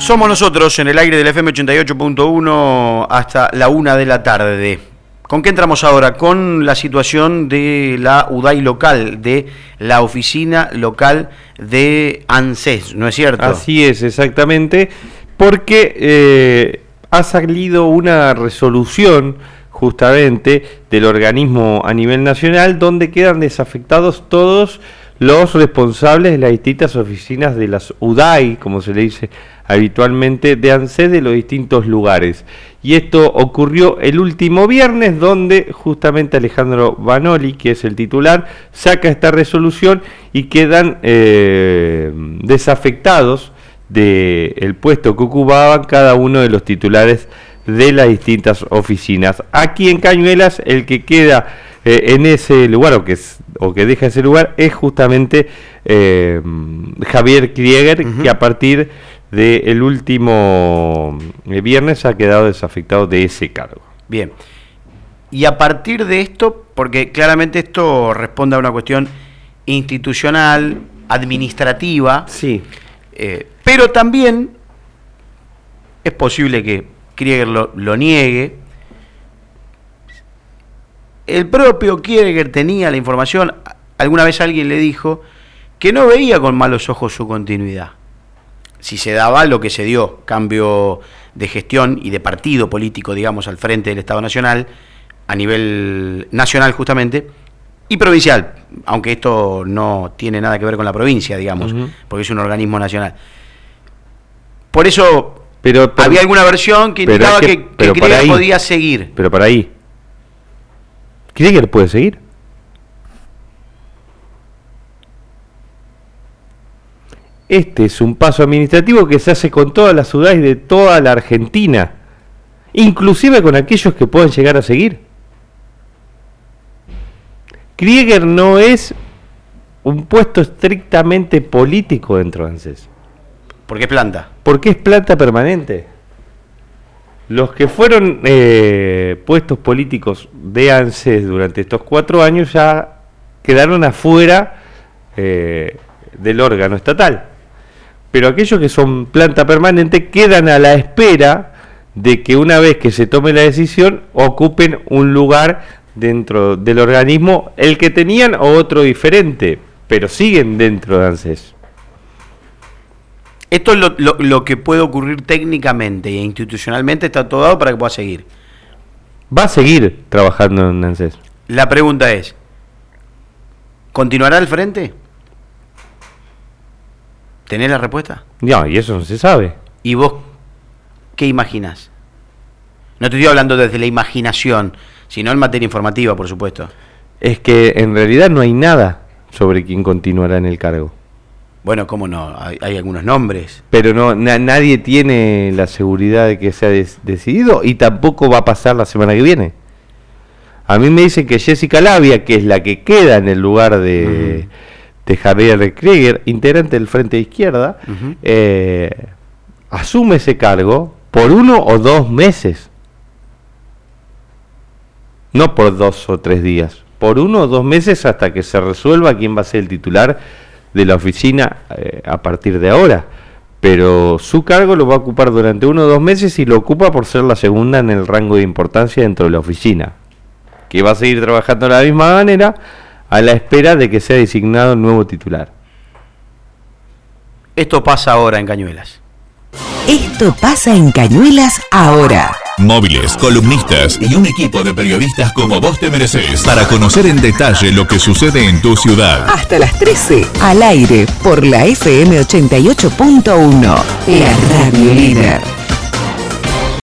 Somos nosotros en el aire del FM 88.1 hasta la 1 de la tarde. ¿Con qué entramos ahora? Con la situación de la UDAI local, de la oficina local de ANSES, ¿no es cierto? Así es, exactamente, porque ha salido una resolución justamente del organismo a nivel nacional donde quedan desafectados todos los responsables de las distintas oficinas de las UDAI, como se le dice habitualmente, de ANSES de los distintos lugares. Y esto ocurrió el último viernes, donde justamente Alejandro Banoli, que es el titular, saca esta resolución y quedan desafectados del puesto que ocupaban cada uno de los titulares de las distintas oficinas. Aquí en Cañuelas, el que queda en ese lugar, o que deja ese lugar, es justamente Javier Krieger, que a partir del último viernes ha quedado desafectado de ese cargo. Bien. Y a partir de esto, porque claramente esto responde a una cuestión institucional, administrativa, sí, pero también es posible que Krieger lo niegue. El propio Krieger tenía la información, alguna vez alguien le dijo que no veía con malos ojos su continuidad. Si se daba lo que se dio, cambio de gestión y de partido político, digamos, al frente del Estado Nacional, a nivel nacional justamente, y provincial, aunque esto no tiene nada que ver con la provincia, digamos, porque es un organismo nacional. Por eso había alguna versión que indicaba que Krieger podía seguir. Pero para ahí, ¿Krieger puede seguir? Este es un paso administrativo que se hace con todas las UDAIs de toda la Argentina, inclusive con aquellos que pueden llegar a seguir. Krieger no es un puesto estrictamente político dentro de ANSES. ¿Por qué planta? Porque es planta permanente. Los que fueron puestos políticos de ANSES durante estos 4 años ya quedaron afuera del órgano estatal. Pero aquellos que son planta permanente quedan a la espera de que una vez que se tome la decisión ocupen un lugar dentro del organismo, el que tenían o otro diferente, pero siguen dentro de ANSES. Esto es lo que puede ocurrir técnicamente e institucionalmente, está todo dado para que pueda seguir. Va a seguir trabajando en ANSES. La pregunta es, ¿continuará al frente? ¿Tenés la respuesta? No, y eso no se sabe. ¿Y vos qué imaginás? No te estoy hablando desde la imaginación, sino en materia informativa, por supuesto. Es que en realidad no hay nada sobre quién continuará en el cargo. Bueno, ¿cómo no? Hay algunos nombres. Pero no, nadie tiene la seguridad de que sea decidido y tampoco va a pasar la semana que viene. A mí me dicen que Jessica Labia, que es la que queda en el lugar de Javier Krieger, integrante del Frente de Izquierda, asume ese cargo por 1 o 2 meses. No por 2 o 3 días. Por 1 o 2 meses hasta que se resuelva quién va a ser el titular de la oficina a partir de ahora. Pero su cargo lo va a ocupar durante 1 o 2 meses y lo ocupa por ser la segunda en el rango de importancia dentro de la oficina, que va a seguir trabajando de la misma manera a la espera de que sea designado un nuevo titular. Esto pasa ahora en Cañuelas. Esto pasa en Cañuelas ahora. Móviles, columnistas y un equipo de periodistas como vos te mereces para conocer en detalle lo que sucede en tu ciudad. Hasta las 13, al aire, por la FM 88.1, la radio líder.